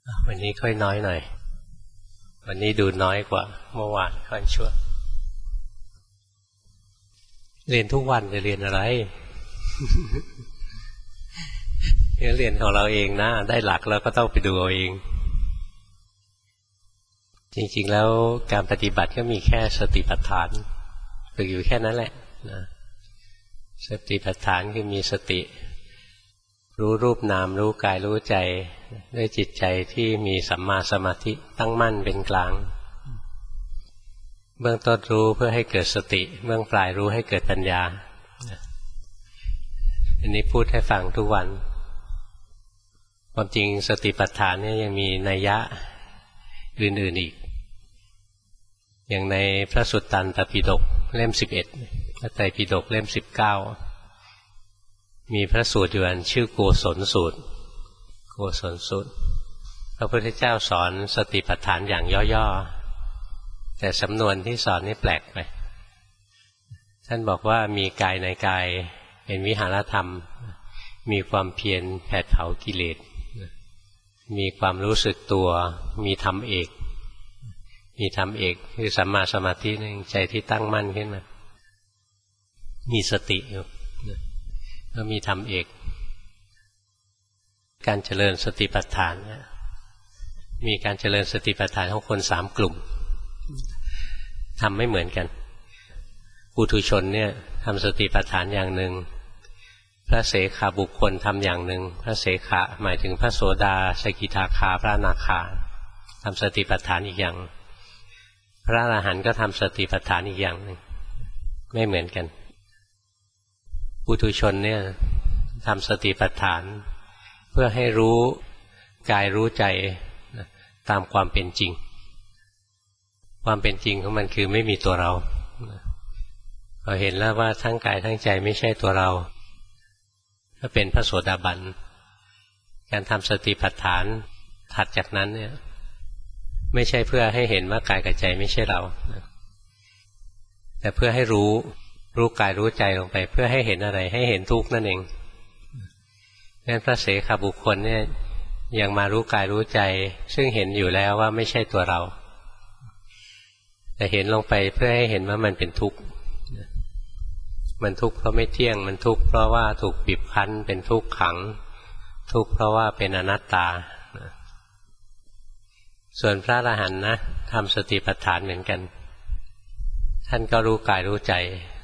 วันนี้ค่อยน้อยหน่อยวันนี้ดูน้อยกว่าเมื่อวานค่อยชั่วเรียนทุกวันจะเรียนอะไร เรียนของเราเองนะได้หลักแล้วก็ต้องไปดูเอาเองจริงๆแล้วการปฏิบัติก็มีแค่สติปัฏฐานฝึกอยู่แค่นั้นแหละนะสติปัฏฐานคือมีสติรู้รูปนามรู้กายรู้ใจด้วยจิตใจที่มีสัมมาสมาธิตั้งมั่นเป็นกลางเบื้องต้นรู้เพื่อให้เกิดสติเบื้องปลายรู้ให้เกิดปัญญาอันนี้พูดให้ฟังทุกวันความจริงสติปัฏฐานเนี่ยยังมีนัยยะอื่นๆอีกอย่างในพระสุตตันตปิฎกเล่ม11พระไตรปิฎกเล่ม19มีพระสูตรอยู่อันชื่อโกศลสูตรโกศลสูตรพระพุทธเจ้าสอนสติปัฏฐานอย่างย่อๆแต่สำนวนที่สอนนี่แปลกไปท่านบอกว่ามีกายในกายเป็นวิหารธรรมมีความเพียรแผดเผากิเลสมีความรู้สึกตัวมีธรรมเอกมีธรรมเอกคือสัมมาสมาธินั่นใจที่ตั้งมั่นขึ้นมามีสติอยู่แล้วมีธรรมเอกการเจริญสติปัฏฐานมีการเจริญสติปัฏฐานของคน3กลุ่มทำไม่เหมือนกันปุถุชนเนี่ยทำสติปัฏฐานอย่างหนึ่งพระเสขบุคคลทำอย่างหนึ่งพระเสขะหมายถึงพระโสดาสกิทาคาพระอนาคาทำสติปัฏฐานอีกอย่างพระอรหันต์ก็ทำสติปัฏฐานอีกอย่างหนึ่งไม่เหมือนกันปุถุชนเนี่ยทำสติปัฏฐานเพื่อให้รู้กายรู้ใจตามความเป็นจริงความเป็นจริงของมันคือไม่มีตัวเราพอเห็นแล้วว่าทั้งกายทั้งใจไม่ใช่ตัวเราก็เป็นพระโสดาบันการทำสติปัฏฐานถัดจากนั้นเนี่ยไม่ใช่เพื่อให้เห็นว่ากายกับใจไม่ใช่เราแต่เพื่อให้รู้กายรู้ใจลงไปเพื่อให้เห็นอะไรให้เห็นทุกข์นั่นเองงั้นพระเสขบุคคลเนี่ยยังมารู้กายรู้ใจซึ่งเห็นอยู่แล้วว่าไม่ใช่ตัวเราแต่เห็นลงไปเพื่อให้เห็นว่ามันเป็นทุกข์มันทุกข์เพราะไม่เที่ยงมันทุกข์เพราะว่าถูกบีบคั้นเป็นทุกข์ขังทุกข์เพราะว่าเป็นอนัตตาส่วนพระอรหันต์นะทำสติปัฏฐานเหมือนกันท่านก็รู้กายรู้ใจ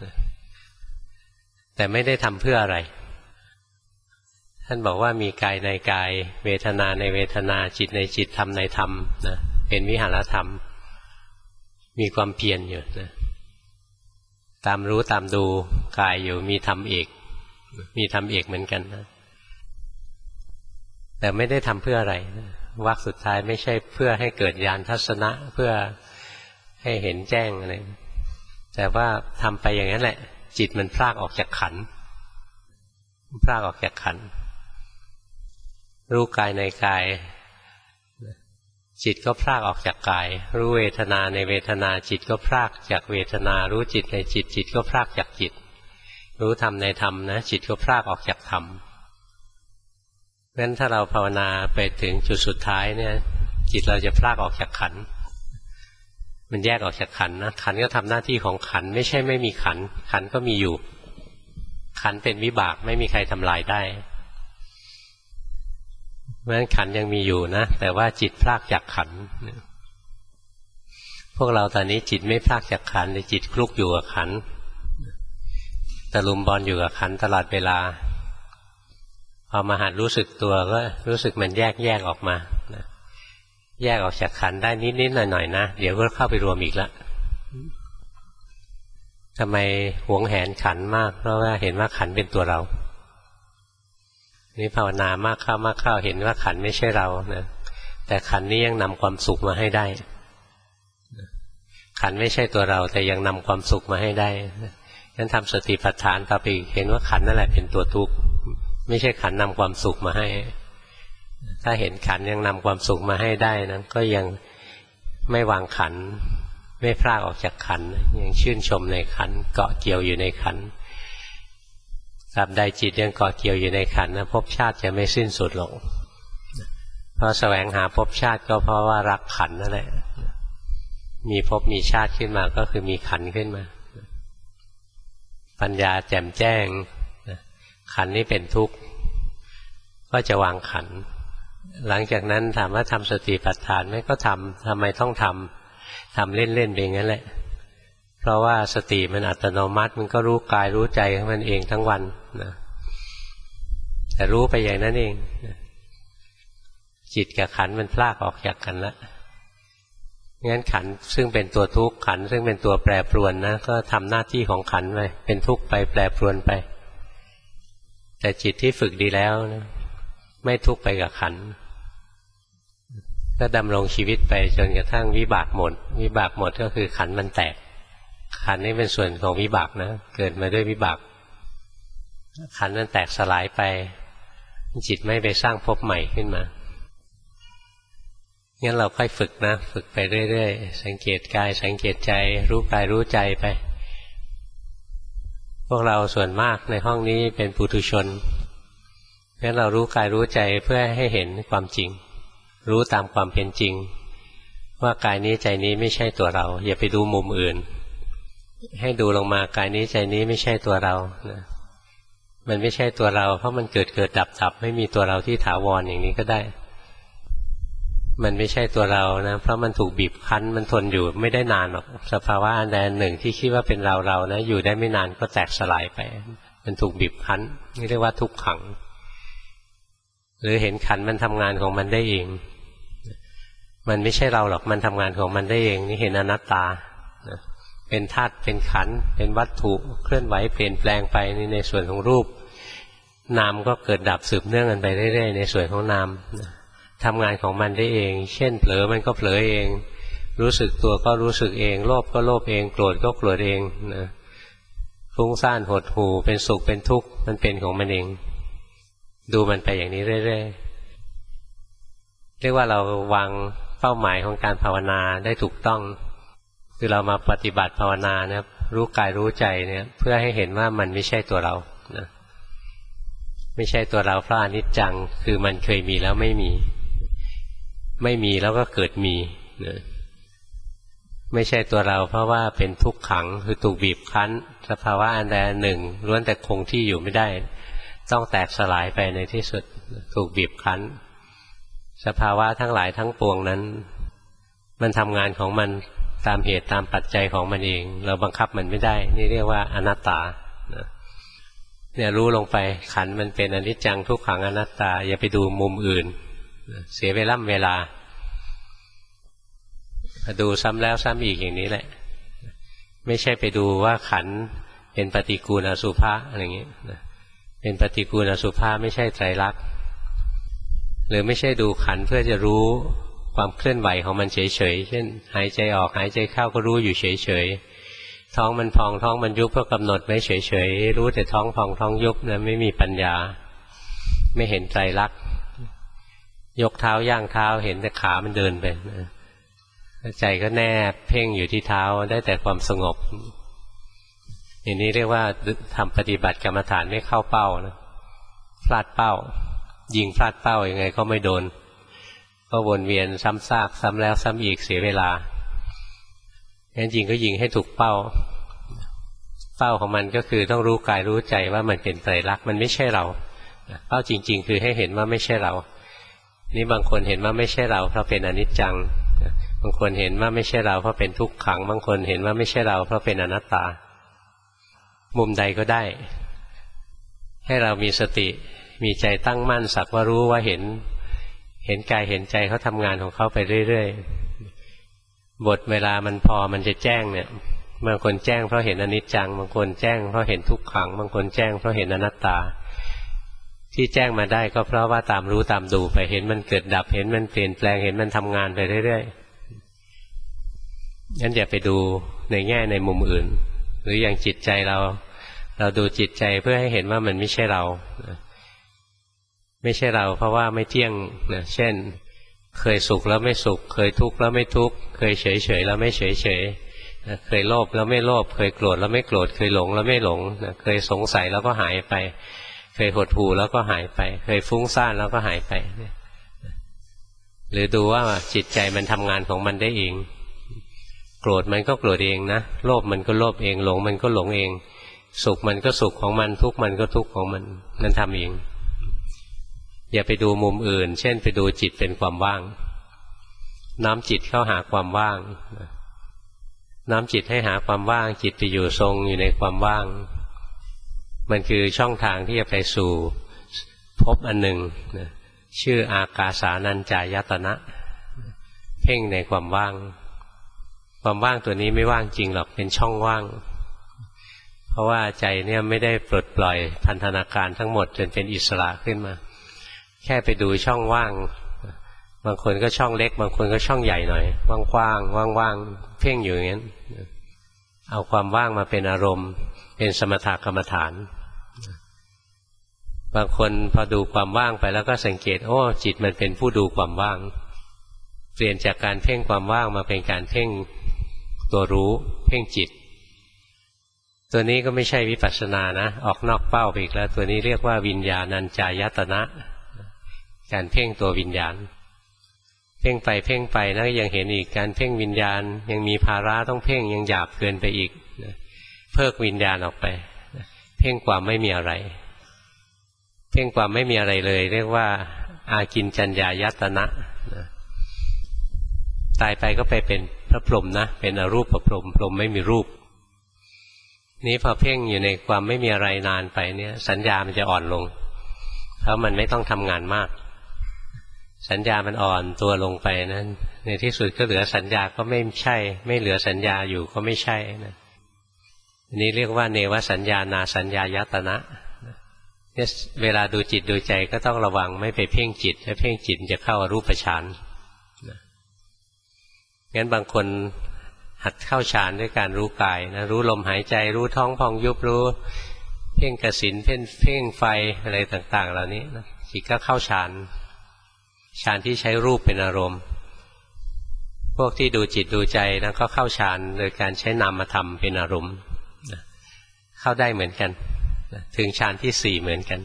แต่ไม่ได้ทำเพื่ออะไรท่านบอกว่ามีกายในกายเวทนาในเวทนาจิตในจิตธรรมในธรรมนะเป็นวิหารธรรมมีความเพียรอยู่นะตามรู้ตามดูกายอยู่มีธรรมเอกมีธรรมเอกเหมือนกันนะแต่ไม่ได้ทำเพื่ออะไรวรรคสุดท้ายไม่ใช่เพื่อให้เกิดญาณทัศนะเพื่อให้เห็นแจ้งอะไรแต่ว่าทำไปอย่างนั้นแหละจิตมันพรากออกจากขันธ์พรากออกจากขันธ์รู้กายในกายจิตก็พรากออกจากกายรู้เวทนาในเวทนาจิตก็พรากจากเวทนารู้จิตในจิตจิตก็พรากจากจิตรู้ธรรมในธรรมนะจิตก็พรากออกจากธรรมงั้นถ้าเราภาวนาไปถึงจุดสุดท้ายเนี่ยจิตเราจะพรากออกจากขันธ์มันแยกออกจากขันธ์นะขันธ์ก็ทำหน้าที่ของขันธ์ไม่ใช่ไม่มีขันธ์ขันธ์ก็มีอยู่ขันธ์เป็นวิบากไม่มีใครทำลายได้เพราะฉะนั้นขันธ์ยังมีอยู่นะแต่ว่าจิตพรากจากขันธ์พวกเราตอนนี้จิตไม่พรากจากขันธ์แต่จิตคลุกอยู่กับขันธ์ตะลุมบอลอยู่กับขันธ์ตลอดเวลาพอมาหัดรู้สึกตัวก็รู้สึกมันแยกออกมาแยกออกจากขันธ์ได้นิดๆหน่อยๆนะเดี๋ยวก็เข้าไปรวมอีกแล้วทำไมหวงแหนขันธ์มากเพราะว่าเห็นว่าขันธ์เป็นตัวเรานี่ภาวนามากเข้าเห็นว่าขันธ์ไม่ใช่เรานะแต่ขันธ์นี้ยังนำความสุขมาให้ได้ขันธ์ไม่ใช่ตัวเราแต่ยังนำความสุขมาให้ได้งั้นทำสติปัฏฐานต่อไปเห็นว่าขันธ์นั่นแหละเป็นตัวทุกข์ไม่ใช่ขันธ์นำความสุขมาให้ถ้าเห็นขันธ์ยังนำความสุขมาให้ได้นะก็ยังไม่วางขันธ์ไม่พรากออกจากขันธ์ยังชื่นชมในขันธ์เกาะเกี่ยวอยู่ในขันธ์ตราบใดจิตยังเกาะเกี่ยวอยู่ในขันธ์นะภพชาติจะไม่สิ้นสุดหรอกเพราะแสวงหาภพชาติก็เพราะว่ารักขันธ์นั่นแหละมีภพมีชาติขึ้นมาก็คือมีขันธ์ขึ้นมาปัญญาแจ่มแจ้งขันธ์นี้เป็นทุกข์ก็จะวางขันธ์หลังจากนั้นถามว่าทำสติปัฏฐานไหมก็ทำไมต้องทำเล่นๆไปงั้นแหละเพราะว่าสติมันอัตโนมัติมันก็รู้กายรู้ใจของมันเองทั้งวันนะแต่รู้ไปอย่างนั้นเองจิตกับขันธ์มันพลากออกจากกันแล้วงั้นขันธ์ซึ่งเป็นตัวทุกข์ขันธ์ซึ่งเป็นตัวแปรปรวนนะก็ทำหน้าที่ของขันธ์ไปเป็นทุกข์ไปแปรปรวนไปแต่จิตที่ฝึกดีแล้วนะไม่ทุกข์ไปกับขันธ์ก็ดำรงชีวิตไปจนกระทั่งวิบากหมดวิบากหมดก็คือขันธ์มันแตกขันธ์นี้เป็นส่วนของวิบากนะเกิดมาด้วยวิบากขันธ์นั้นแตกสลายไปจิตไม่ไปสร้างภพใหม่ขึ้นมางั้นเราค่อยฝึกนะฝึกไปเรื่อยๆสังเกตกายสังเกตใจรู้กายรู้ใจไปพวกเราส่วนมากในห้องนี้เป็นปุถุชนงั้นเรารู้กายรู้ใจเพื่อให้เห็นความจริงรู้ตามความเป็นจริงว่ากายนี้ใจนี้ไม่ใช่ตัวเราอย่าไปดูมุมอื่นให้ดูลงมากายนี้ใจนี้ไม่ใช่ตัวเรานะมันไม่ใช่ตัวเราเพราะมันเกิดดับไม่มีตัวเราที่ถาวรอย่างนี้ก็ได้มันไม่ใช่ตัวเรานะเพราะมันถูกบีบคั้นมันทนอยู่ไม่ได้นานหรอกสภาวะอันใดหนึ่งที่คิดว่าเป็นเรานะอยู่ได้ไม่นานก็แตกสลายไปมันถูกบีบคั้นนี่เรียกว่าทุกขังหรือเห็นขันมันทำงานของมันได้เองมันไม่ใช่เราหรอกมันทำงานของมันได้เองนี่เห็นอนัตตาเป็นธาตุเป็นขันธ์เป็นวัตถุเคลื่อนไหวเปลี่ยนแปลงไปนี่ในส่วนของรูปนามก็เกิดดับสืบเนื่องกันไปเรื่อยๆในส่วนของนามทำงานของมันได้เองเช่นเผลอมันก็เผลอเองรู้สึกตัวก็รู้สึกเองโลภก็โลภเองโกรธก็โกรธเองนะฟุ้งซ่านหดหู่เป็นสุขเป็นทุกข์มันเป็นของมันเองดูมันไปอย่างนี้เรื่อยๆเรียกว่าเราวางเป้าหมายของการภาวนาได้ถูกต้องคือเรามาปฏิบัติภาวนานะรู้กายรู้ใจเนี่ยเพื่อให้เห็นว่ามันไม่ใช่ตัวเรานะไม่ใช่ตัวเราเพราะอนิจจังคือมันเคยมีแล้วไม่มีแล้วก็เกิดมีนะไม่ใช่ตัวเราเพราะว่าเป็นทุกขังคือถูกบีบคั้นสภาวะอันใดอันหนึ่งล้วนแต่คงที่อยู่ไม่ได้ต้องแตกสลายไปในที่สุดถูกบีบคั้นสภาวะทั้งหลายทั้งปวงนั้นมันทำงานของมันตามเหตุตามปัจจัยของมันเองเราบังคับมันไม่ได้นี่เรียกว่าอนัตตาเนี่ยรู้ลงไปขันมันเป็นอนิจจังทุกขังอนัตตาอย่าไปดูมุมอื่นเสียเวลาดูซ้ำแล้วซ้ำอีกอย่างนี้แหละไม่ใช่ไปดูว่าขันเป็นปฏิกูลอสุภะอะไรอย่างนี้เป็นปฏิกูลอสุภะไม่ใช่ไตรลักษณ์หรือไม่ใช่ดูขันเพื่อจะรู้ความเคลื่อนไหวของมันเฉยๆเช่นหายใจออกหายใจเข้าก็รู้อยู่เฉยๆท้องมันพองท้องมันยุบก็กำหนดไว้เฉยๆรู้แต่ท้องพองท้องยุบนะไม่มีปัญญาไม่เห็นไตรลักษณ์ยกเท้าย่างเท้าเห็นแต่ขามันเดินไปใจก็แนบเพ่งอยู่ที่เท้าได้แต่ความสงบอย่างนี้เรียกว่าทำปฏิบัติกรรมฐานไม่เข้าเป้านะพลาดเป้ายิงพลาดเป้ายังไงก็ไม่โดนก็วนเวียนซ้ำซากซ้ำแล้วซ้ำอีกเสียเวลางั้นยิงก็ยิงให้ถูกเป้าของมันก็คือต้องรู้กายรู้ใจว่ามันเป็นไตรลักษณ์มันไม่ใช่เราเป้าจริงๆคือให้เห็นว่าไม่ใช่เรานี่บางคนเห็นว่าไม่ใช่เราเพราะเป็นอนิจจังบางคนเห็นว่าไม่ใช่เราเพราะเป็นทุกขังบางคนเห็นว่าไม่ใช่เราเพราะเป็นอนัตตามุมใดก็ได้ให้เรามีสติมีใจตั้งมั่นสักว่ารู้ว่าเห็นกายเห็นใจเขาทำงานของเขาไปเรื่อยๆบทเวลามันพอมันจะแจ้งเนี่ยบางคนแจ้งเพราะเห็นอนิจจังบางคนแจ้งเพราะเห็นทุกขังบางคนแจ้งเพราะเห็นอนัตตาที่แจ้งมาได้ก็เพราะว่าตามรู้ตามดูไปเห็นมันเกิดดับเห็นมันเปลี่ยนแปลงเห็นมันทำงานไปเรื่อยๆงั้นอย่าไปดูในแง่ในมุมอื่นหรืออย่างจิตใจเราดูจิตใจเพื่อให้เห็นว่ามันไม่ใช่เราไม่ใช่เราเพราะว่าไม่เที่ยงนะเช่นเคยสุขแล้วไม่สุขเคยทุกข์แล้วไม่ทุกข์เคยเฉยเฉยแล้วไม่เฉยเฉยเคยโลภแล้วไม่โลภเคยโกรธแล้วไม่โกรธเคยหลงแล้วไม่หลงเคยสงสัยแล้วก็หายไปเคยหดหู่แล้วก็หายไปเคยฟุ้งซ่านแล้วก็หายไปหรือดูว่าจิตใจมันทำงานของมันได้เองโกรธมันก็โกรธเองนะโลภมันก็โลภเองหลงมันก็หลงเองสุขมันก็สุขของมันทุกข์มันก็ทุกข์ของมันทำเองอย่าไปดูมุมอื่นเช่นไปดูจิตเป็นความว่างน้อมจิตเข้าหาความว่างน้อมจิตให้หาความว่างจิตไปอยู่ทรงอยู่ในความว่างมันคือช่องทางที่จะไปสู่ภพอันหนึ่งชื่ออากาสานัญจายตนะเพ่งในความว่างความว่างตัวนี้ไม่ว่างจริงหรอกเป็นช่องว่างเพราะว่าใจเนี่ยไม่ได้ปลดปล่อยพันธนาการทั้งหมดจนเป็นอิสระขึ้นมาแค่ไปดูช่องว่างบางคนก็ช่องเล็กบางคนก็ช่องใหญ่หน่อยว่างๆว่างๆเพ่งอยู่อย่างนั้นเอาความว่างมาเป็นอารมณ์เป็นสมถกรรมฐานบางคนพอดูความว่างไปแล้วก็สังเกตโอ้จิตมันเป็นผู้ดูความว่างเปลี่ยนจากการเพ่งความว่างมาเป็นการเพ่งตัวรู้เพ่งจิตตัวนี้ก็ไม่ใช่วิปัสสนานะออกนอกเป้าไปอีกแล้วตัวนี้เรียกว่าวิญญาณัญจายตนะการเพ่งตัววิญญาณเพ่งไปเพ่งไปแล้วยังเห็นอีกการเพ่งวิญญาณยังมีภาระต้องเพ่งยังหยาบเกินไปอีกเพิกวิญญาณออกไปเพ่งความไม่มีอะไรเพ่งความไม่มีอะไรเลยเรียกว่าอากินจัญญายตนะตายไปก็ไปเป็นพระพรหมนะเป็นอรูปพรหมพรหมไม่มีรูปนี้พอเพ่งอยู่ในความไม่มีอะไรนานไปเนี่ยสัญญามันจะอ่อนลงเพราะมันไม่ต้องทำงานมากสัญญามันอ่อนตัวลงไปนั้นในที่สุดก็เหลือสัญญาก็ไม่ใช่ไม่เหลือสัญญาอยู่ก็ไม่ใช่นะอันนี้เรียกว่าเนวสัญญานาสัญญายตนะเนี่ยเวลาดูจิตดูใจก็ต้องระวังไม่ไปเพ่งจิตถ้าเพ่งจิตจะเข้าอรูปฌานงั้นบางคนหัดเข้าฌานด้วยการรู้กายนะรู้ลมหายใจรู้ท้องพองยุบรู้เพ่งกสิณเพ่งไฟอะไรต่างๆเหล่านี้นะจิตก็เข้าฌานที่ใช้รูปเป็นอารมณ์พวกที่ดูจิตดูใจนะก็เข้าฌานโดยการใช้นามธรรมเป็นอารมณ์เข้าได้เหมือนกันถึงฌานที่สี่เหมือนกัน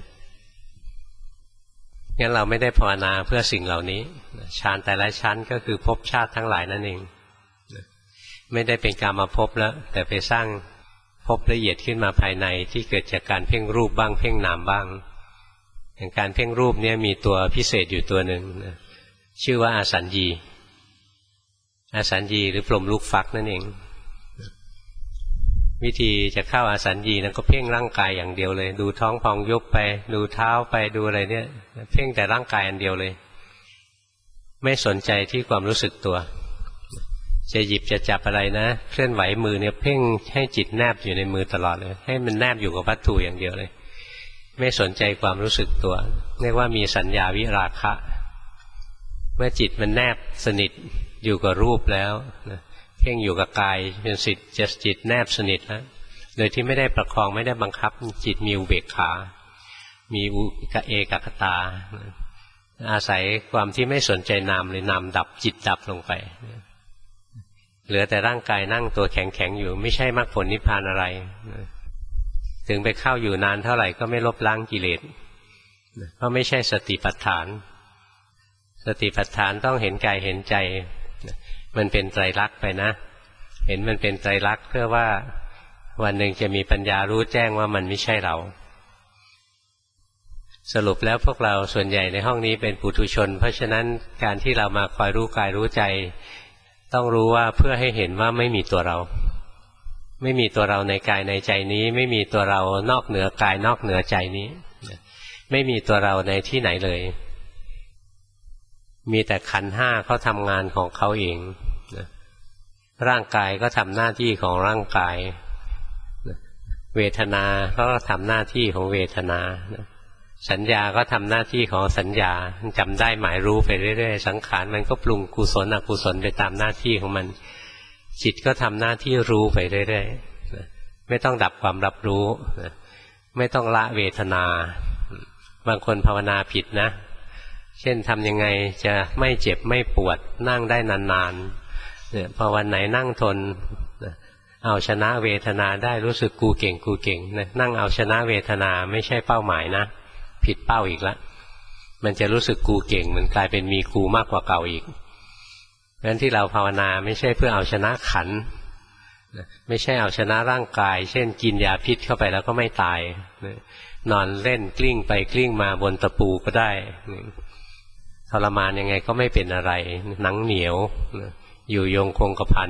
งั้นเราไม่ได้ภาวนาเพื่อสิ่งเหล่านี้ฌานแต่ละชั้นก็คือภพชาติทั้งหลายนั่นเองไม่ได้เป็นกามภพแล้วแต่ไปสร้างภพละเอียดขึ้นมาภายในที่เกิดจากการเพ่งรูปบ้างเพ่งนามบ้างอย่างการเพ่งรูปเนี่ยมีตัวพิเศษอยู่ตัวหนึ่งชื่อว่าอาสัญญีหรือพรหมลูกฟักนั่นเองวิธีจะเข้าอาสัญญีนั้นก็เพ่งร่างกายอย่างเดียวเลยดูท้องพองยุบไปดูเท้าไปดูอะไรเนี่ยเพ่งแต่ร่างกายอันเดียวเลยไม่สนใจที่ความรู้สึกตัวจะหยิบจะจับอะไรนะเคลื่อนไหวมือเนี่ยเพ่งให้จิตแนบอยู่ในมือตลอดเลยให้มันแนบอยู่กับวัตถุอย่างเดียวเลยไม่สนใจความรู้สึกตัวเรียกว่ามีสัญญาวิราคะเมื่อจิตมันแนบสนิทอยู่กับรูปแล้วเพ่งอยู่กับกายเป็นจิตแนบสนิทแล้วโดยที่ไม่ได้ประคองไม่ได้บังคับจิตมีอุเบกขามีเอกคตาอาศัยความที่ไม่สนใจนามเลยนามดับจิตดับลงไปเหลือแต่ร่างกายนั่งตัวแข็งๆอยู่ไม่ใช่มรรคผลนิพพานอะไรถึงไปเข้าอยู่นานเท่าไหร่ก็ไม่ลบล้างกิเลสเพราะไม่ใช่สติปัฏฐานสติปัฏฐานต้องเห็นกายเห็นใจมันเป็นไตรลักษณ์ไปนะเห็นมันเป็นไตรลักษณ์เพื่อว่าวันหนึ่งจะมีปัญญารู้แจ้งว่ามันไม่ใช่เราสรุปแล้วพวกเราส่วนใหญ่ในห้องนี้เป็นปุถุชนเพราะฉะนั้นการที่เรามาคอยรู้กายรู้ใจต้องรู้ว่าเพื่อให้เห็นว่าไม่มีตัวเราไม่มีตัวเราในกายในใจนี้ไม่มีตัวเรานอกเหนือกายนอกเหนือใจนี้ไม่มีตัวเราในที่ไหนเลยมีแต่ขันธ์ห้าเขาทำงานของเขาเองร่างกายก็ทำหน้าที่ของร่างกายเวทนาก็ทำหน้าที่ของเวทนาสัญญาก็ทำหน้าที่ของสัญญาจำได้หมายรู้ไปเรื่อยๆสังขารมันก็ปรุงกุศลอกุศลไปตามหน้าที่ของมันจิตก็ทำหน้าที่รู้ไปเรื่อยๆไม่ต้องดับความรับรู้ไม่ต้องละเวทนาบางคนภาวนาผิดนะเช่นทำยังไงจะไม่เจ็บไม่ปวดนั่งได้นานๆเนี่ยพอวันไหนนั่งทนเอาชนะเวทนาได้รู้สึกกูเก่งนะนั่งเอาชนะเวทนาไม่ใช่เป้าหมายนะผิดเป้าอีกแล้วมันจะรู้สึกกูเก่งมันกลายเป็นมีกูมากกว่าเก่าอีกเพราะฉะนั้นที่เราภาวนาไม่ใช่เพื่อเอาชนะขันธ์ไม่ใช่เอาชนะร่างกายเช่นกินยาพิษเข้าไปแล้วก็ไม่ตายนอนเล่นกลิ้งไปกลิ้งมาบนตะปูก็ได้ทรมานยังไงก็ไม่เป็นอะไรหนังเหนียวอยู่ยงคงกระพัน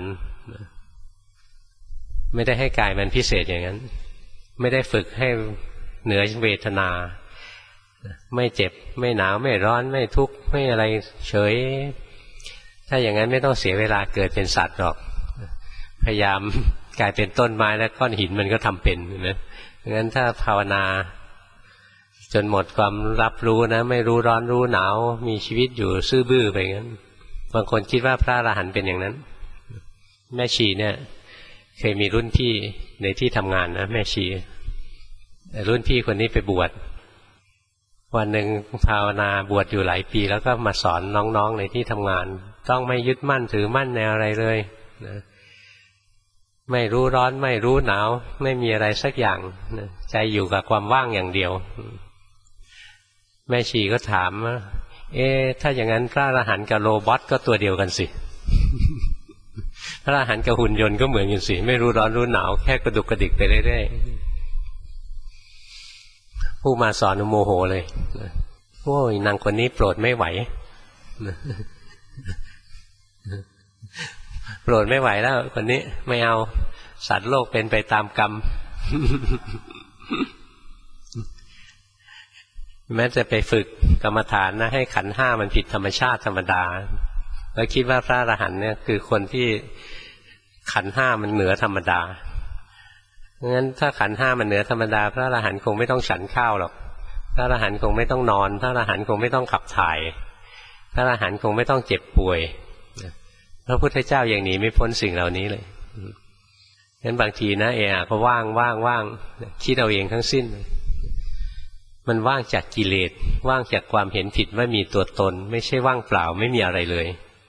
ไม่ได้ให้กายมันพิเศษอย่างนั้นไม่ได้ฝึกให้เหนือเวทนาไม่เจ็บไม่หนาวไม่ร้อนไม่ทุกข์ไม่อะไรเฉยถ้าอย่างนั้นไม่ต้องเสียเวลาเกิดเป็นสัตว์หรอกพยายามกลายเป็นต้นไม้แล้วก้อนหินมันก็ทำเป็นนะงั้นถ้าภาวนาจนหมดความรับรู้นะไม่รู้ร้อนรู้หนาวมีชีวิตอยู่ซื่อบื้อไปงั้นบางคนคิดว่าพระอรหันต์เป็นอย่างนั้นแม่ชีเนี่ยเคยมีรุ่นพี่ในที่ทำงานนะแม่ชีรุ่นพี่คนนี้ไปบวชวันหนึ่งภาวนาบวชอยู่หลายปีแล้วก็มาสอนน้องๆในที่ทำงานต้องไม่ยึดมั่นถือมั่นในอะไรเลยนะไม่รู้ร้อนไม่รู้หนาวไม่มีอะไรสักอย่างนะใจอยู่กับความว่างอย่างเดียวแม่ชีก็ถามว่าถ้าอย่างนั้นพระอรหันต์กับโรบอทก็ตัวเดียวกันสิ พระอรหันต์กับหุ่นยนต์ก็เหมือนกันสิไม่รู้ร้อนรู้หนาวแค่กระดุกกระดิกไปเรื่อยๆผู้มาสอนโมโหเลยโอ้ยนางคนนี้โปรดไม่ไหวโปรดไม่ไหวแล้วคนนี้ไม่เอาสัตว์โลกเป็นไปตามกรรมแม้จะไปฝึกกรรมฐานนะให้ขันธ์ห้ามันผิดธรรมชาติธรรมดาแล้วคิดว่าพระอรหันต์เนี่ยคือคนที่ขันธ์ห้ามันเหนือธรรมดางั้นถ้าขันธ์ห้ามันเหนือธรรมดาพระอรหันต์คงไม่ต้องฉันข้าวหรอกพระอรหันต์คงไม่ต้องนอนพระอรหันต์คงไม่ต้องขับถ่ายพระอรหันต์คงไม่ต้องเจ็บป่วยพระพุทธเจ้าอย่างนี้ไม่พ้นสิ่งเหล่านี้เลยงั้นบางทีนะก็ว่างคิดเอาเองทั้งสิ้นมันว่างจากกิเลสว่างจากความเห็นผิดว่ามีตัวตนไม่ใช่ว่างเปล่าไม่มีอะไรเลย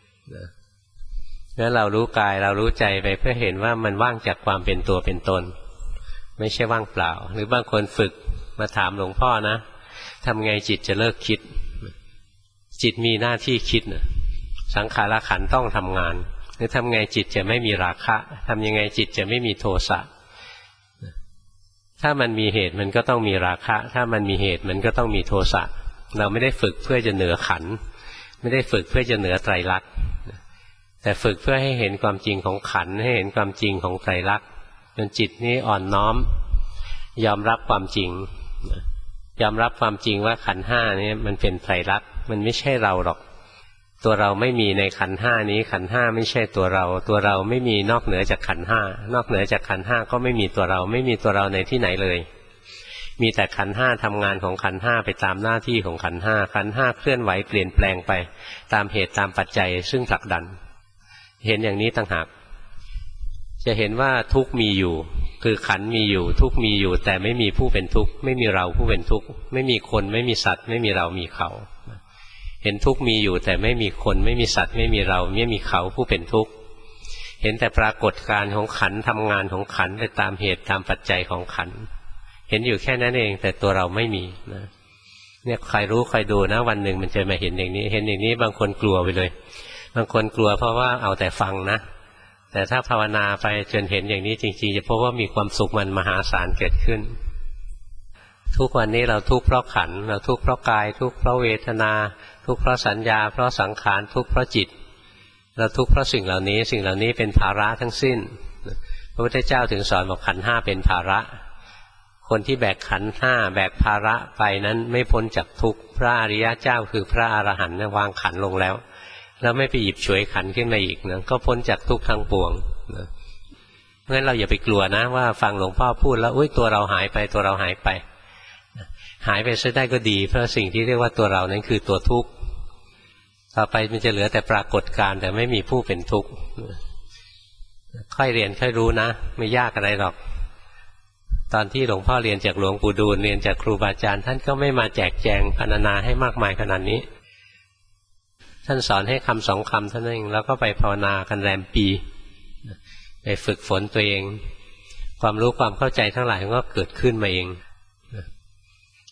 งั้นเรารู้กายเรารู้ใจไปเพื่อเห็นว่ามันว่างจากความเป็นตัวเป็นตนไม่ใช่ว่างเปล่าหรือบางคนฝึกมาถามหลวงพ่อนะทำไงจิตจะเลิกคิดจิตมีหน้าที่คิดนะสังขารขันธ์ต้องทำงานหรือทำไงจิตจะไม่มีราคะทำยังไงจิตจะไม่มีโทสะถ้ามันมีเหตุมันก็ต้องมีราคะถ้ามันมีเหตุมันก็ต้องมีโทสะเราไม่ได้ฝึกเพื่อจะเหนือขันธ์ไม่ได้ฝึกเพื่อจะเหนือไตรลักษณ์แต่ฝึกเพื่อให้เห็นความจริงของขันธ์ให้เห็นความจริงของไตรลักษณ์จนจิตนี้อ่อนน้อมยอมรับความจริงยอมรับความจริงว่าขันธ์ห้านี้มันเป็นไตรลักษณ์มันไม่ใช่เราหรอกตัวเราไม่มีในขันธ์ห้านี้ขันธ์ห้าไม่ใช่ตัวเราตัวเราไม่มีนอกเหนือจากขันธ์ห้านอกเหนือจากขันธ์ห้าก็ไม่มีตัวเราไม่มีตัวเราในที่ไหนเลยมีแต่ขันธ์ห้าทำงานของขันธ์ห้าไปตามหน้าที่ของขันธ์ห้าขันธ์ห้าเคลื่อนไหวเปลี่ยนแปลงไปตามเหตุตามปัจจัยซึ่งผลักดันเห็นอย่างนี้ต่างหากจะเห็นว่าทุกข์มีอยู่คือขันธ์มีอยู่ทุกข์มีอยู่แต่ไม่มีผู้เป็นทุกข์ไม่มีเราผู้เป็นทุกข์ไม่มีคนไม่มีสัตว์ไม่มีเรามีเขาเห็นทุกข์มีอยู่แต่ไม่มีคนไม่มีสัตว์ไม่มีเราไม่มีเขาผู้เป็นทุกข์เห็นแต่ปรากฏการณ์ของขันธ์ทำงานของขันธ์ไปตามเหตุตามปัจจัยของขันธ์เห็นอยู่แค่นั้นเองแต่ตัวเราไม่มีนะเนี่ยใครรู้ใครดูนะวันหนึ่งมันจะมาเห็นอย่างนี้เห็นอย่างนี้บางคนกลัวไปเลยบางคนกลัวเพราะว่าเอาแต่ฟังนะแต่ถ้าภาวนาไปจนเห็นอย่างนี้จริงๆจะพบว่ามีความสุขมันมหาศาลเกิดขึ้นทุกวันนี้เราทุกข์เพราะขันธ์เราทุกข์เพราะกายทุกข์เพราะเวทนาทุกข์เพราะสัญญาเพราะสังขารทุกข์เพราะจิตเราทุกข์เพราะสิ่งเหล่านี้สิ่งเหล่านี้เป็นภาระทั้งสิ้นพระพุทธเจ้าถึงสอนบอกขันธ์ห้าเป็นภาระคนที่แบกขันธ์ห้าแบกภาระไปนั้นไม่พ้นจากทุกข์พระอริยเจ้าคือพระอรหันต์วางขันธ์ลงแล้วแล้วไม่ไปหยิบฉวยขันธ์ขึ้นมาอีกนะก็พ้นจากทุกข์ทั้งปวงนะเพราะฉะนั้นเราอย่าไปกลัวนะว่าฟังหลวงพ่อพูดแล้วอุ๊ยตัวเราหายไปตัวเราหายไปหายไปซะได้ก็ดีเพราะสิ่งที่เรียกว่าตัวเรานั้นคือตัวทุกข์ต่อไปมันจะเหลือแต่ปรากฏการณ์แต่ไม่มีผู้เป็นทุกข์ค่อยเรียนค่อยรู้นะไม่ยากอะไรหรอกตอนที่หลวงพ่อเรียนจากหลวงปู่ดูลเรียนจากครูบาอาจารย์ท่านก็ไม่มาแจกแจงพรรณนาให้มากมายขนาดนี้ท่านสอนให้คำสองคำท่านเองแล้วก็ไปภาวนากันแรมปีไปฝึกฝนตัวเองความรู้ความเข้าใจทั้งหลายก็เกิดขึ้นมาเอง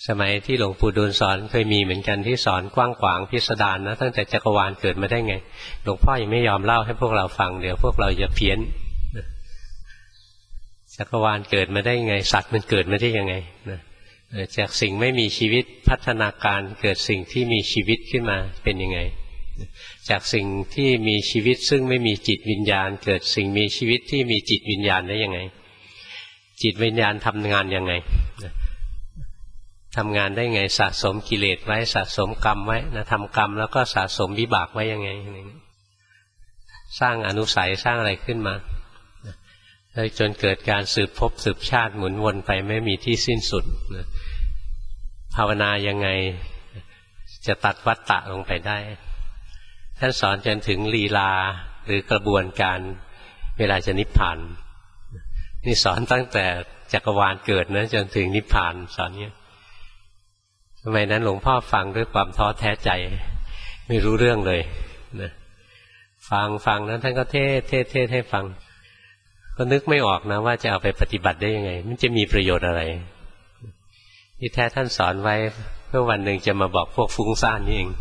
สมัยที่หลวงปู่ดูลสอนเคยมีเหมือนกันที่สอนกว้างขวางพิสดารนะตั้งแต่จักรวาลเกิดมาได้ไงหลวงพ่อยังไม่ยอมเล่าให้พวกเราฟังเดี๋ยวพวกเราจะเพี้ยนจักรวาลเกิดมาได้ยังไงสัตว์มันเกิดมาได้ยังไงจากสิ่งไม่มีชีวิตพัฒนาการเกิดสิ่งที่มีชีวิตขึ้นมาเป็นยังไงจากสิ่งที่มีชีวิตซึ่งไม่มีจิตวิญญาณเกิดสิ่งมีชีวิตที่มีจิตวิญญาณได้ยังไงจิตวิญญาณทำงานยังไงทำงานได้ไงสะสมกิเลสไว้สะสมกรรมไว้นะทำกรรมแล้วก็สะสมวิบากไว้ยังไงสร้างอนุสัยสร้างอะไรขึ้นมาแล้วจนเกิดการสืบภพสืบชาติหมุนวนไปไม่มีที่สิ้นสุดภาวนายังไงจะตัดวัฏฏะลงไปได้ท่านสอนจนถึงลีลาหรือกระบวนการเวลาจะนิพพานนี่สอนตั้งแต่จักรวาลเกิดนะจนถึงนิพพานสอนเนี้ยสมัยนั้นหลวงพ่อฟังด้วยความท้อแท้ใจไม่รู้เรื่องเลยนะฟังนั้นท่านก็เทศให้ฟังก็นึกไม่ออกนะว่าจะเอาไปปฏิบัติได้ยังไงมันจะมีประโยชน์อะไรที่แท้ท่านสอนไว้เพื่อวันหนึ่งจะมาบอกพวกฟุ้งซ่านนี่เอง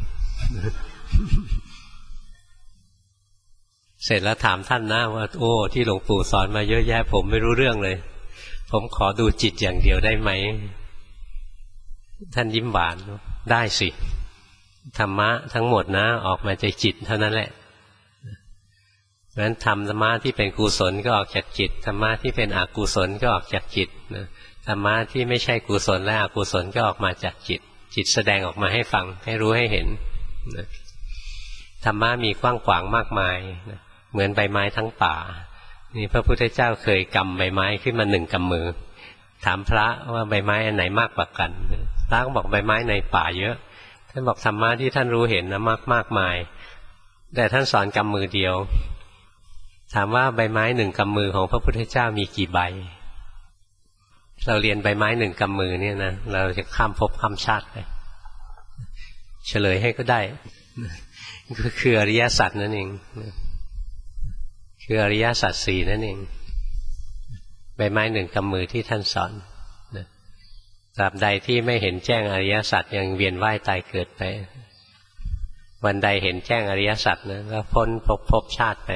เสร็จแล้วถามท่านนะว่าโอ้ที่หลวงปู่สอนมาเยอะแยะผมไม่รู้เรื่องเลยผมขอดูจิตอย่างเดียวได้ไหมท่านยิ้มหวานได้สิธรรมะทั้งหมดนะออกมาจากจิตเท่านั้นแหละเพราะฉะนั้นธรรมะที่เป็นกุศลก็ออกจากจิตธรรมะที่เป็นอกุศลก็ออกจากจิตธรรมะที่ไม่ใช่กุศลและอกุศลก็ออกมาจากจิตจิตแสดงออกมาให้ฟังให้รู้ให้เห็นธรรมะมีกว้างขวางมากมายเหมือนใบไม้ทั้งป่านี่พระพุทธเจ้าเคยกำใบไม้ขึ้นมา1 กำมือถามพระว่าใบไม้อันไหนมากกว่ากันพระก็บอกใบไม้ในป่าเยอะท่านบอกธรรมะที่ท่านรู้เห็นนะมากมายแต่ท่านสอนกำมือเดียวถามว่าใบไม้1 กำมือของพระพุทธเจ้ามีกี่ใบเราเรียนใบไม้1 กำมือเนี่ยนะเราจะข้ามภพข้ามชาติไปเฉลยให้ก็ได้ก็คืออริยสัจนั่นเองคืออริยสัจ4นั่นเองใบไม้1 กำมือที่ท่านสอนตราบใดที่ไม่เห็นแจ้งอริยสัจยังเวียนว่ายตายเกิดไปวันใดเห็นแจ้งอริยสัจนะก็พ้นภพชาติไป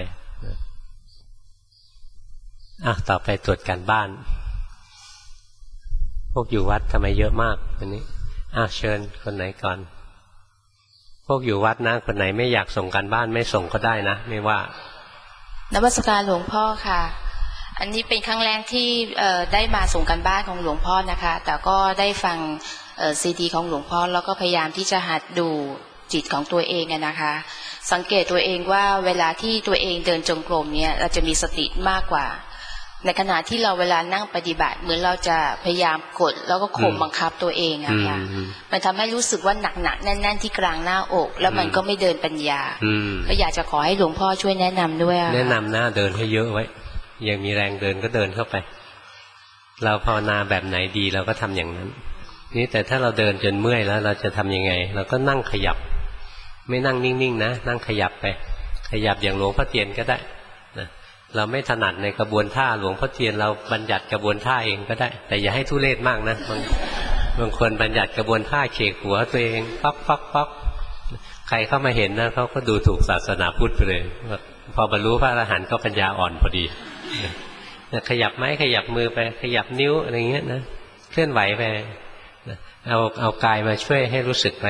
ต่อไปตรวจการบ้านพวกอยู่วัดทำไมเยอะมากวันนี้เชิญคนไหนก่อนพวกอยู่วัดนะคนไหนไม่อยากส่งการบ้านไม่ส่งก็ได้นะไม่ว่านมัสการหลวงพ่อค่ะอันนี้เป็นครั้งแรกที่ได้มาส่งการบ้านของหลวงพ่อนะคะแต่ก็ได้ฟังซีดีของหลวงพ่อแล้วก็พยายามที่จะหัดดูจิตของตัวเองนะคะสังเกตตัวเองว่าเวลาที่ตัวเองเดินจงกรมเนี่ยเราจะมีสติมากกว่าในขณะที่เราเวลานั่งปฏิบัติเหมือนเราจะพยายามกดแล้วก็ข่มบังคับตัวเองอะค่ะมันทำให้รู้สึกว่าหนักแน่นๆที่กลางหน้าอกแล้วมันก็ไม่เดินปัญญาก็อยากจะขอให้หลวงพ่อช่วยแนะนำด้วยแนะนำหน้าเดินให้เยอะไว้ยังมีแรงเดินก็เดินเข้าไปเราภาวนาแบบไหนดีเราก็ทำอย่างนั้นนี่แต่ถ้าเราเดินจนเมื่อยแล้วเราจะทำยังไงเราก็นั่งขยับไม่นั่งนิ่งๆนะนั่งขยับไปขยับอย่างหลวงพ่อเทียนก็ได้นะเราไม่ถนัดในกระบวนท่าหลวงพ่อเทียนเราบัญญัติกระบวนท่าเองก็ได้แต่อย่าให้ทุเรศมากนะบางคนบัญญัติกระบวนท่าเขกหัวตัวเองป๊อกใครเข้ามาเห็นนะเขาก็ดูถูกศาสนาพุทธไปเลยพอบรรลุพระอรหันต์ก็ปัญญาอ่อนพอดีขยับไม้ขยับมือไปขยับนิ้วอะไรเงี้ยนะเคลื่อนไหวไปเอากายมาช่วยให้รู้สึกไว้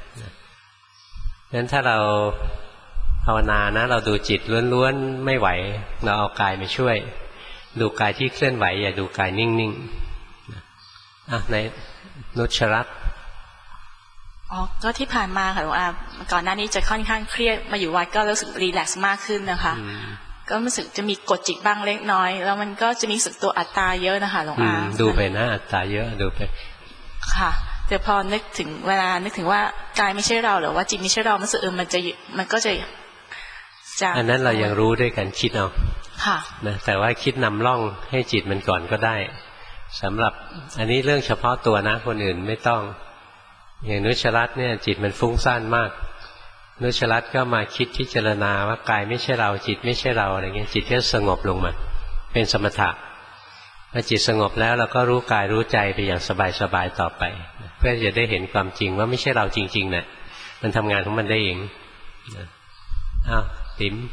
งั้นถ้าเราภาวนานะเราดูจิตล้วนๆไม่ไหวเราเอากายมาช่วยดูกายที่เคลื่อนไหวอย่าดูกายนิ่งๆในนุชรัตน์ก็ที่ผ่านมาค่ะหลวงอาก่อนหน้านี้จะค่อนข้างเครียดมาอยู่วัดก็รู้สึกรีแลกซ์มากขึ้นนะคะก็รู้สึกจะมีกดจิตบ้างเล็กน้อยแล้วมันก็จะมีสึกตัวอัตตาเยอะนะคะหลวงอาดูไปนะอัตตาเยอะดูไปค่ะแต่พอนึกถึงเวลานึกถึงว่ากายไม่ใช่เราหรือว่าจิตไม่ใช่เรามันสึกมันก็จะอันนั้นเรายังรู้ด้วยกันคิดเอาค่ะนะแต่ว่าคิดนำร่องให้จิตมันก่อนก็ได้สำหรับอันนี้เรื่องเฉพาะตัวนะคนอื่นไม่ต้องอย่างนุชรัตน์เนี่ยจิตมันฟุ้งซ่านมากนุชรัตน์ก็มาคิดพิจารณาว่ากายไม่ใช่เราจิตไม่ใช่เราอะไรเงี้ยจิตก็สงบลงมาเป็นสมถะพอจิตสงบแล้วเราก็รู้กายรู้ใจไปอย่างสบายๆต่อไปพื่อจะได้เห็นความจริงว่าไม่ใช่เราจริงๆน่ะมันทำงานของมันได้เองอ้าวติ๋ม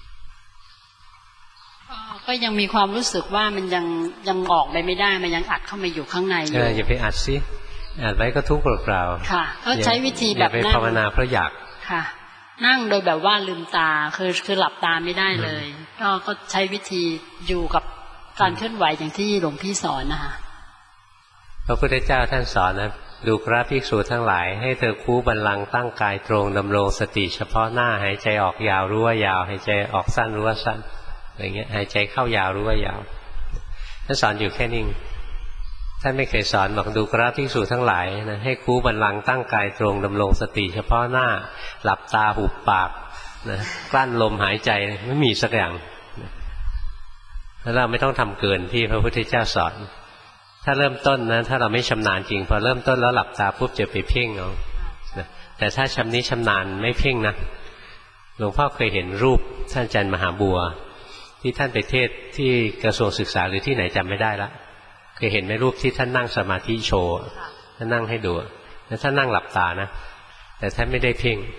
ก็ยังมีความรู้สึกว่ามันยังออกไปไม่ได้มันยังอัดเข้ามาอยู่ข้างในอยู่อย่าไปอัดสิอัดไว้ก็ทุกข์เปล่าๆค่ะก็ใช้วิธีแบบนั่งอย่าไปภาวนาเพราะอยากค่ะนั่งโดยแบบว่าลืมตาคือหลับตาไม่ได้เลยก็ใช้วิธีอยู่กับการเคลื่อนไหวอย่างที่หลวงพี่สอนนะคะพระพุทธเจ้าท่านสอนนะดูกราภิกษุทั้งหลายให้เธอคูบัลลังก์ตั้งกายตรงดำรงสติเฉพาะหน้าหายใจออกยาวรู้ว่ายาวหายใจออกสั้นรู้ว่าสั้นอะไรเงี้ยหายใจเข้ายาวรู้ว่ายาวท่านสอนอยู่แค่นี้ท่านไม่เคยสอนบอกดูกราภิกษุทั้งหลายนะให้คูบัลลังก์ตั้งกายตรงดำรงสติเฉพาะหน้าหลับตาหุบปากนะกลั้นลมหายใจไม่มีสักอย่างแล้วเราไม่ต้องทำเกินที่พระพุทธเจ้าสอนถ้าเริ่มต้นนะถ้าเราไม่ชำนาญจริงพอเริ่มต้นแล้วหลับตาปุ๊บจะไปเพ่งเอาแต่ถ้าชำนาญไม่เพ่งนะหลวงพ่อเคยเห็นรูปท่านอาจารย์มหาบัวที่ท่านไปเทศที่กระทรวงศึกษาหรือที่ไหนจำไม่ได้ละเคยเห็นไหมรูปที่ท่านนั่งสมาธิโชว์ท่านนั่งให้ดูแล้วท่านนั่งหลับตานะแต่ท่านไม่ได้เพ่ง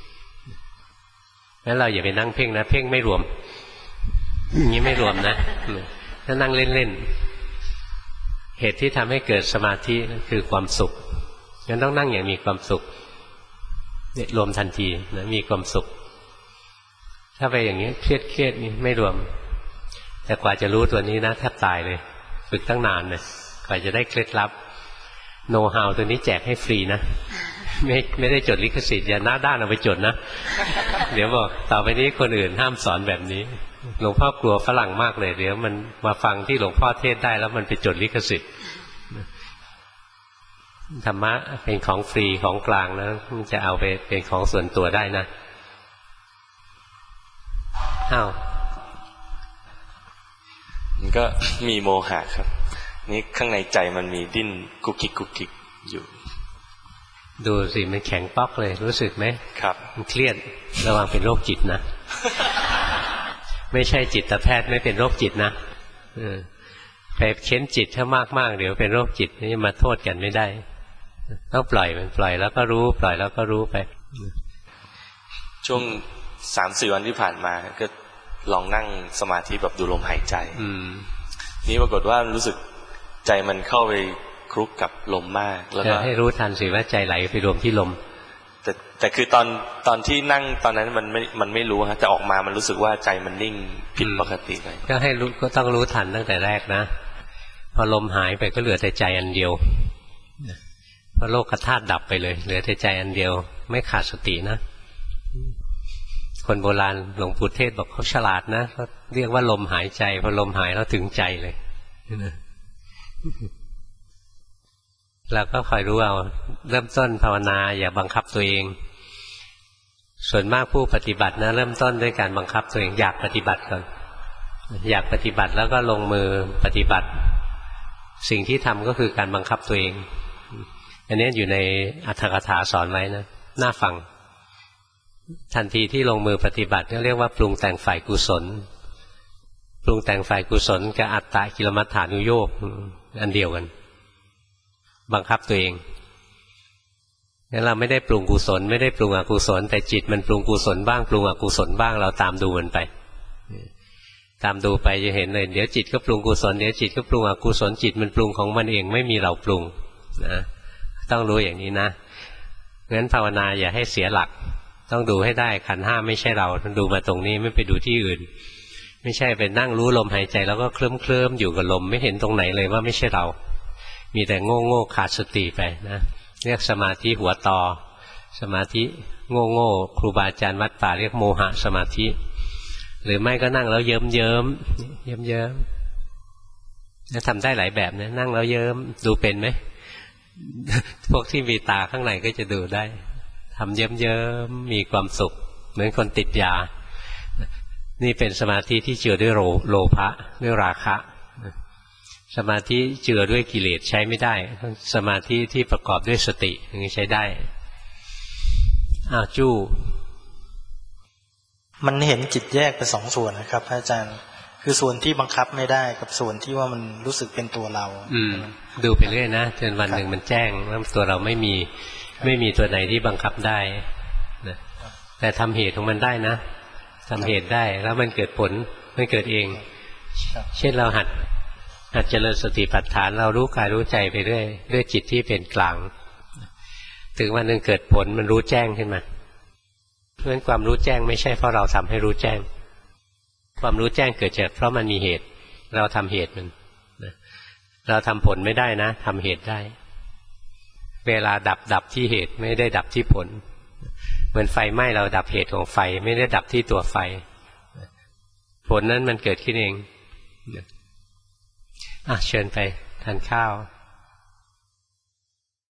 แล้วเราอย่าไปนั่งเพ่งนะเพ่งไม่รวมอย่างนี้ไม่รวมนะถ้านั่งเล่นๆเหตุที่ทำให้เกิดสมาธิคือความสุขงั้นต้องนั่งอย่างมีความสุขเนี่ยรวมทันทีนะมีความสุขถ้าไปอย่างนี้เครียดนี่ไม่รวมแต่กว่าจะรู้ตัวนี้นะแทบตายเลยฝึกตั้งนานเลยกว่าจะได้เคล็ดลับโน้ตฮาวตัวนี้แจกให้ฟรีนะไม่ได้จดลิขสิทธิ์อย่าหน้าด้านเอาไปจดนะเดี๋ยวบอกต่อไปนี้คนอื่นห้ามสอนแบบนี้หลวงพ่อกลัวฝรั่งมากเลยเดี๋ยวมันมาฟังที่หลวงพ่อเทศได้แล้วมันไปจดลิขสิทธิ์ธรรมะเป็นของฟรีของกลางนะมันจะเอาไปเป็นของส่วนตัวได้นะอ้าวมันก็มีโมหะครับนี่ข้างในใจมันมีดิ้นกุกกิกกุกกิกอยู่ดูสิมันแข็งป๊อกเลยรู้สึกไหมครับมันเครียดระวังเป็นโรคจิตนะ ไม่ใช่จิตแพทย์ไม่เป็นโรคจิตนะไปเค้นจิตถ้ามากๆเดี๋ยวเป็นโรคจิตนี่มาโทษกันไม่ได้ต้องปล่อยมันปล่อยแล้วก็รู้ปล่อยแล้วก็รู้ไปช่วง 3-4 วันที่ผ่านมาก็ลองนั่งสมาธิแบบดูลมหายใจนี่ปรากฏว่ารู้สึกใจมันเข้าไปคลุกกับลมมากแล้วก็ให้รู้ทันสิว่าใจไหลไปรวมที่ลมแต่คือตอนที่นั่งตอนนั้นมันไม่รู้ฮะแต่ออกมามันรู้สึกว่าใจมันนิ่งผิดปกติไปก็ให้รู้ก็ต้องรู้ทันตั้งแต่แรกนะพอลมหายไปก็เหลือแต่ใจอันเดียวพอโลกธาตุดับไปเลยเหลือแต่ใจอันเดียวไม่ขาดสตินะคนโบราณหลวงปู่เทศบอกเขาฉลาดนะเขาเรียกว่าลมหายใจพอลมหายแล้วถึงใจเลยเราก็คอยรู้เอาเริ่มต้นภาวนาอย่าบังคับตัวเองส่วนมากผู้ปฏิบัตินะเริ่มต้นด้วยการบังคับตัวเองอยากปฏิบัติก่อนอยากปฏิบัติแล้วก็ลงมือปฏิบัติสิ่งที่ทำก็คือการบังคับตัวเองอันนี้อยู่ในอรรถกถาสอนไว้นะน่าฟังทันทีที่ลงมือปฏิบัติเรียกว่าปรุงแต่งฝ่ายกุศลปรุงแต่งฝ่ายกุศลกับอัตตกิลมัฏฐานุโยคอันเดียวกันบังคับตัวเองงั้นเราไม่ได้ปรุงกุศลไม่ได้ปรุงอกุศลแต่จิตมันปรุงกุศลบ้างปรุงอกุศลบ้างเราตามดูมันไปตามดูไปจะเห็นเลยเดี๋ยวจิตก็ปรุงกุศลเดี๋ยวจิตก็ปรุงอกุศลจิตมันปรุงของมันเองไม่มีเราปรุงนะต้องรู้อย่างนี้นะงั้นภาวนาอย่าให้เสียหลักต้องดูให้ได้ขันธ์ห้าไม่ใช่เราต้องดูมาตรงนี้ไม่ไปดูที่อื่นไม่ใช่ไปนั่งรู้ลมหายใจแล้วก็เคลิ้มอยู่กับลมไม่เห็นตรงไหนเลยว่าไม่ใช่เรามีแต่โง่ขาดสติไปนะเรียกสมาธิหัวตอสมาธิโง่ครูบาอาจารย์วัดป่าเรียกโมหะสมาธิหรือไม่ก็นั่งแล้วเยิ้มแล้วทำได้หลายแบบนะนั่งแล้วเยิ้มดูเป็นไหมพวกที่มีตาข้างในก็จะดูได้ทำเยิ้มมีความสุขเหมือนคนติดยานี่เป็นสมาธิที่เจือด้วยโลภะด้วยราคะสมาธิเจือด้วยกิเลสใช้ไม่ได้สมาธิที่ประกอบด้วยสติถึงใช้ได้จู้มันเห็นจิตแยกเป็นสองส่วนนะครับอาจารย์คือส่วนที่บังคับไม่ได้กับส่วนที่ว่ามันรู้สึกเป็นตัวเราดูไปเรื่อยนะจนวันหนึ่งมันแจ้งว่าตัวเราไม่มีตัวไหนที่บังคับได้นะแต่ทำเหตุของมันได้นะทำเหตุได้แล้วมันเกิดผลมันเกิดเองเช่นเราหัดเจริญสติปัฏฐานเรารู้กายรู้ใจไปเรื่อยด้วยจิตที่เป็นกลางถึงวันหนึ่งเกิดผลมันรู้แจ้งขึ้นมาเพราะฉะนั้นความรู้แจ้งไม่ใช่เพราะเราทำให้รู้แจ้งความรู้แจ้งเกิดจากเพราะมันมีเหตุเราทำเหตุมันเราทำผลไม่ได้นะทำเหตุได้เวลาดับที่เหตุไม่ได้ดับที่ผลเหมือนไฟไหม้เราดับเหตุของไฟไม่ได้ดับที่ตัวไฟผลนั้นมันเกิดขึ้นเองเชิญไปทานข้าว